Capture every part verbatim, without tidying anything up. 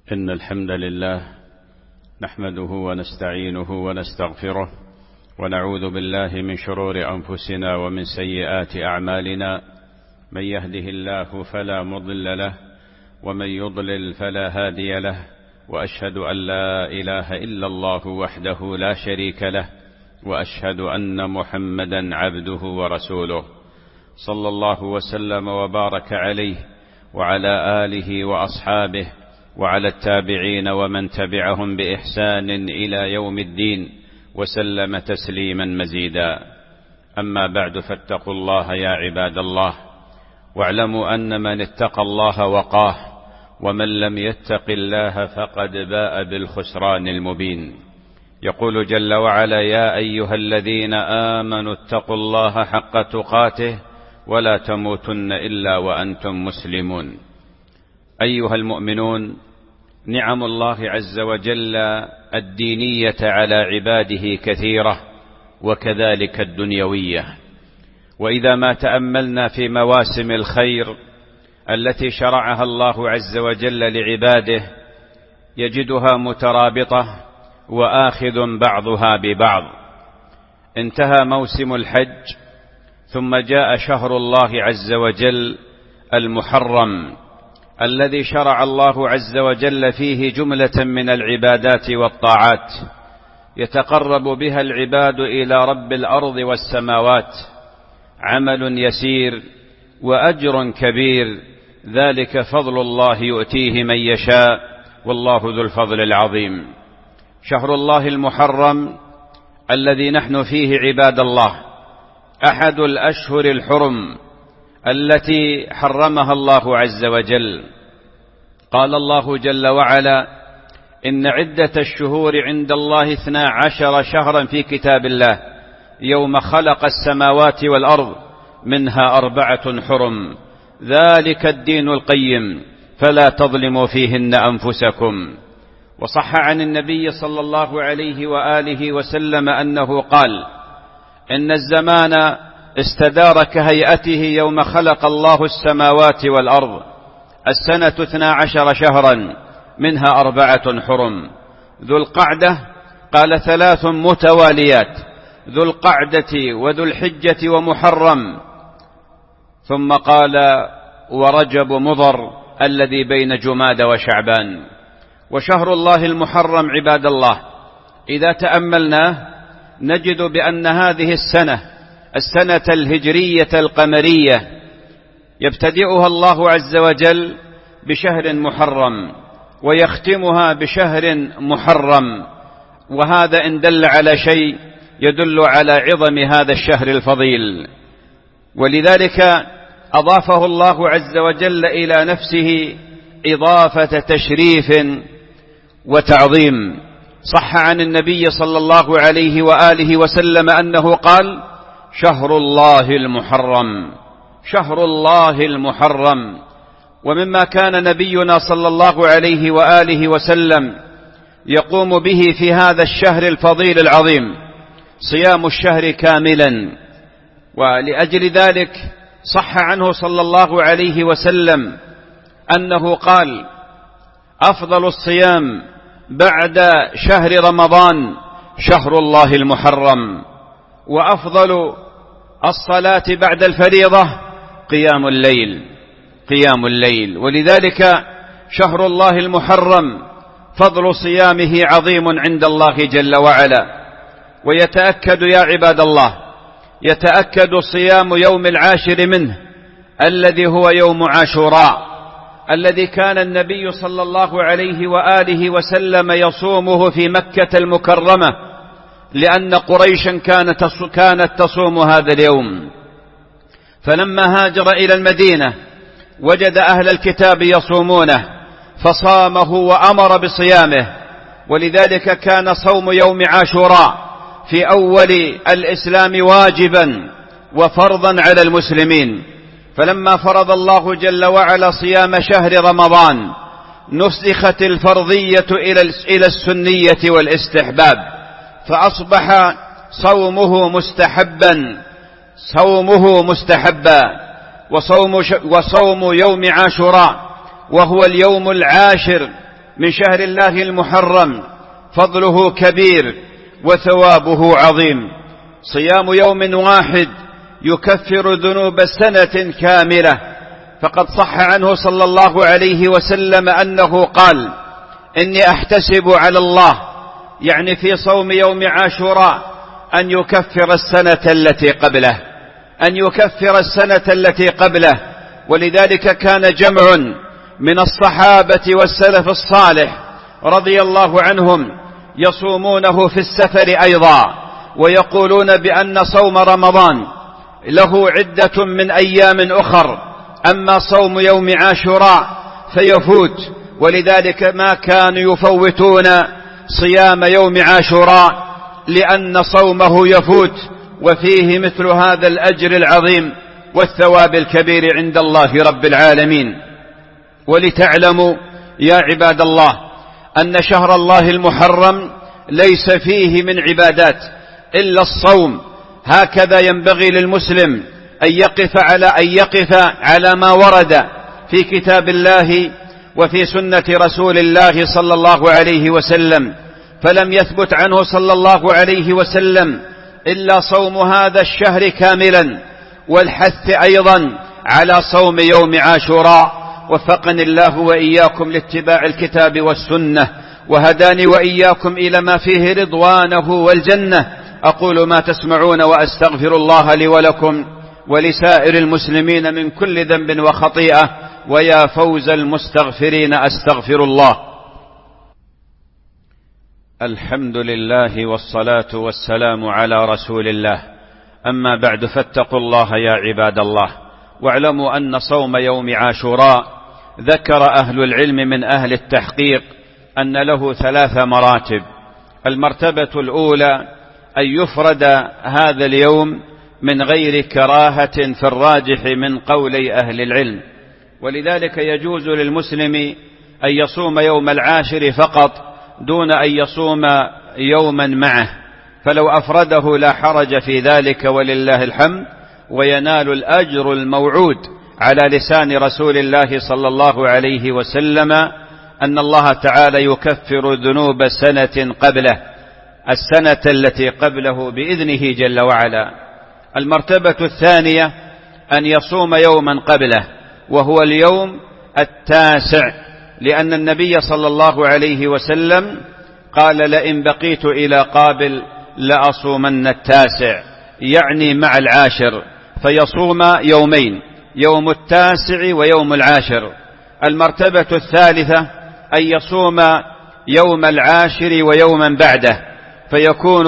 إن الحمد لله نحمده ونستعينه ونستغفره ونعوذ بالله من شرور أنفسنا ومن سيئات أعمالنا. من يهده الله فلا مضل له ومن يضلل فلا هادي له، وأشهد أن لا إله إلا الله وحده لا شريك له، وأشهد أن محمدا عبده ورسوله، صلى الله وسلم وبارك عليه وعلى آله وأصحابه وعلى التابعين ومن تبعهم بإحسان إلى يوم الدين، وسلم تسليما مزيدا. أما بعد، فاتقوا الله يا عباد الله، واعلموا أن من اتقى الله وقاه، ومن لم يتق الله فقد باء بالخسران المبين. يقول جل وعلا: يا أيها الذين آمنوا اتقوا الله حق تقاته ولا تموتن إلا وأنتم مسلمون. أيها المؤمنون، نعم الله عز وجل الدينية على عباده كثيرة، وكذلك الدنيوية. وإذا ما تأملنا في مواسم الخير التي شرعها الله عز وجل لعباده يجدها مترابطة وآخذ بعضها ببعض. انتهى موسم الحج، ثم جاء شهر الله عز وجل المحرم الذي شرع الله عز وجل فيه جملة من العبادات والطاعات يتقرب بها العباد إلى رب الأرض والسماوات، عمل يسير وأجر كبير، ذلك فضل الله يؤتيه من يشاء، والله ذو الفضل العظيم. شهر الله المحرم الذي نحن فيه عباد الله أحد الأشهر الحرم التي حرمها الله عز وجل. قال الله جل وعلا: إن عدة الشهور عند الله اثنا عشر شهرا في كتاب الله يوم خلق السماوات والأرض منها أربعة حرم ذلك الدين القيم فلا تظلموا فيهن أنفسكم. وصح عن النبي صلى الله عليه وآله وسلم أنه قال: إن الزمان استدار كهيئته يوم خلق الله السماوات والأرض، السنة اثنا عشر شهرا منها أربعة حرم. ذو القعدة قال ثلاث متواليات: ذو القعدة وذو الحجة ومحرم، ثم قال: ورجب مضر الذي بين جماد وشعبان. وشهر الله المحرم عباد الله إذا تأملناه نجد بأن هذه السنة السنة الهجرية القمرية يبتدئها الله عز وجل بشهر محرم ويختمها بشهر محرم، وهذا إن دل على شيء يدل على عظم هذا الشهر الفضيل، ولذلك أضافه الله عز وجل إلى نفسه إضافة تشريف وتعظيم. صح عن النبي صلى الله عليه وآله وسلم أنه قال: شهر الله المحرم، شهر الله المحرم. ومما كان نبينا صلى الله عليه وآله وسلم يقوم به في هذا الشهر الفضيل العظيم صيام الشهر كاملا، ولأجل ذلك صح عنه صلى الله عليه وسلم أنه قال: أفضل الصيام بعد شهر رمضان شهر الله المحرم، وأفضل الصلاة بعد الفريضة قيام الليل قيام الليل. ولذلك شهر الله المحرم فضل صيامه عظيم عند الله جل وعلا. ويتأكد يا عباد الله يتأكد صيام يوم العاشر منه الذي هو يوم عاشوراء، الذي كان النبي صلى الله عليه وآله وسلم يصومه في مكة المكرمة، لأن قريشا كانت تصوم هذا اليوم. فلما هاجر إلى المدينة وجد أهل الكتاب يصومونه فصامه وأمر بصيامه، ولذلك كان صوم يوم عاشوراء في أول الإسلام واجبا وفرضا على المسلمين. فلما فرض الله جل وعلا صيام شهر رمضان نسخت الفرضية إلى السنية والاستحباب، فأصبح صومه مستحبا صومه مستحبا وصوم, وصوم يوم عاشوراء وهو اليوم العاشر من شهر الله المحرم فضله كبير وثوابه عظيم. صيام يوم واحد يكفر ذنوب سنة كاملة، فقد صح عنه صلى الله عليه وسلم أنه قال: إني أحتسب على الله، يعني في صوم يوم عاشوراء، أن يكفر السنة التي قبله، أن يكفر السنة التي قبله. ولذلك كان جمع من الصحابة والسلف الصالح رضي الله عنهم يصومونه في السفر أيضا، ويقولون بأن صوم رمضان له عدة من أيام أخر، أما صوم يوم عاشوراء فيفوت. ولذلك ما كانوا يفوتون صيام يوم عاشوراء لأن صومه يفوت، وفيه مثل هذا الأجر العظيم والثواب الكبير عند الله رب العالمين. ولتعلموا يا عباد الله أن شهر الله المحرم ليس فيه من عبادات إلا الصوم. هكذا ينبغي للمسلم أن يقف على أن يقف على ما ورد في كتاب الله وفي سنة رسول الله صلى الله عليه وسلم، فلم يثبت عنه صلى الله عليه وسلم إلا صوم هذا الشهر كاملا، والحث أيضا على صوم يوم عاشوراء. وفقني الله وإياكم لاتباع الكتاب والسنة، وهداني وإياكم إلى ما فيه رضوانه والجنة. أقول ما تسمعون وأستغفر الله لي ولكم ولسائر المسلمين من كل ذنب وخطيئة، ويا فوز المستغفرين أستغفر الله. الحمد لله والصلاة والسلام على رسول الله، أما بعد، فاتقوا الله يا عباد الله، واعلموا أن صوم يوم عاشوراء ذكر أهل العلم من أهل التحقيق أن له ثلاث مراتب. المرتبة الأولى أن يفرد هذا اليوم من غير كراهة في الراجح من قولي أهل العلم، ولذلك يجوز للمسلم أن يصوم يوم العاشر فقط دون أن يصوم يوما معه، فلو أفرده لا حرج في ذلك ولله الحمد، وينال الأجر الموعود على لسان رسول الله صلى الله عليه وسلم أن الله تعالى يكفر ذنوب سنة قبله، السنة التي قبله بإذنه جل وعلا. المرتبة الثانية أن يصوم يوما قبله، وهو اليوم التاسع، لأن النبي صلى الله عليه وسلم قال: لئن بقيت إلى قابل لأصومن التاسع، يعني مع العاشر، فيصوم يومين، يوم التاسع ويوم العاشر. المرتبة الثالثة أن يصوم يوم العاشر ويوما بعده، فيكون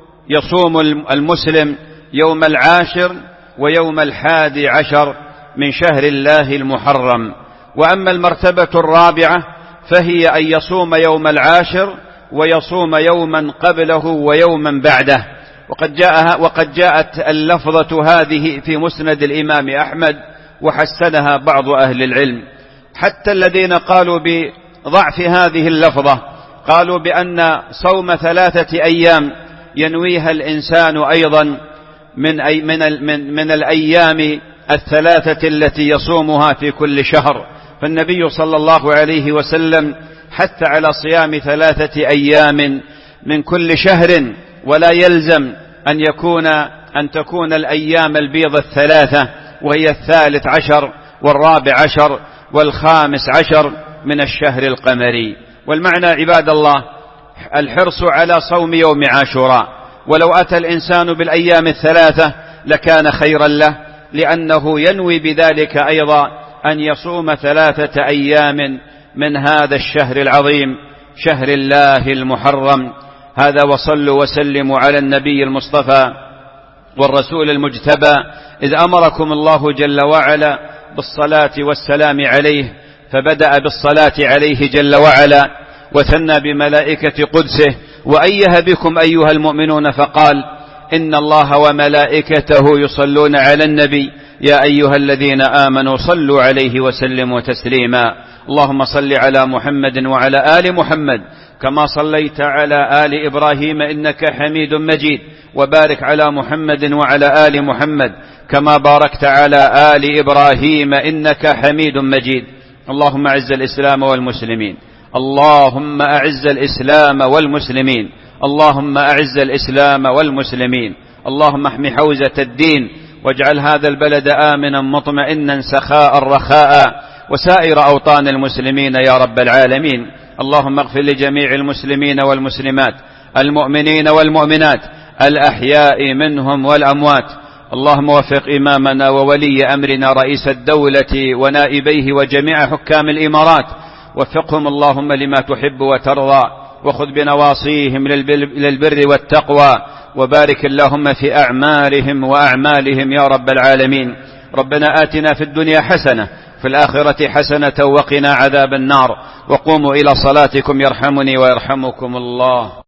يصوم المسلم يوم العاشر ويوم الحادي عشر من شهر الله المحرم. وأما المرتبة الرابعة فهي أن يصوم يوم العاشر ويصوم يوما قبله ويوما بعده. وقد جاء وقد جاءت اللفظة هذه في مسند الإمام أحمد، وحسنها بعض أهل العلم، حتى الذين قالوا بضعف هذه اللفظة قالوا بأن صوم ثلاثة أيام ينويها الإنسان أيضا من, أي من, من, من الأيام الثلاثة التي يصومها في كل شهر. فالنبي صلى الله عليه وسلم حث على صيام ثلاثة أيام من كل شهر، ولا يلزم أن يكون أن تكون الأيام البيض الثلاثة، وهي الثالث عشر والرابع عشر والخامس عشر من الشهر القمري. والمعنى عباد الله الحرص على صوم يوم عاشوراء، ولو أتى الإنسان بالأيام الثلاثة لكان خيرا له، لأنه ينوي بذلك أيضا أن يصوم ثلاثة أيام من هذا الشهر العظيم، شهر الله المحرم. هذا، وصلوا وسلموا على النبي المصطفى والرسول المجتبى، إذ أمركم الله جل وعلا بالصلاة والسلام عليه، فبدأ بالصلاة عليه جل وعلا، وثنى بملائكة قدسه، وأيه بكم أيها المؤمنون، فقال: إن الله وملائكته يصلون على النبي يا أيها الذين آمنوا صلوا عليه وسلموا تسليما. اللهم صل على محمد وعلى آل محمد كما صليت على آل إبراهيم إنك حميد مجيد، وبارك على محمد وعلى آل محمد كما باركت على آل إبراهيم إنك حميد مجيد. اللهم أعز الإسلام والمسلمين، اللهم أعز الإسلام والمسلمين، اللهم أعز الإسلام والمسلمين، اللهم احم حوزة الدين، واجعل هذا البلد آمنا مطمئنا سخاء رخاء، وسائر أوطان المسلمين يا رب العالمين. اللهم اغفر لجميع المسلمين والمسلمات، المؤمنين والمؤمنات، الأحياء منهم والأموات. اللهم وفق إمامنا وولي أمرنا رئيس الدولة ونائبيه وجميع حكام الإمارات، وفقهم اللهم لما تحب وترضى، وخذ بنواصيهم للبر والتقوى، وبارك اللهم في أعمارهم وأعمالهم يا رب العالمين. ربنا آتنا في الدنيا حسنة، في الآخرة حسنة، وقنا عذاب النار. وقوموا إلى صلاتكم يرحمني ويرحمكم الله.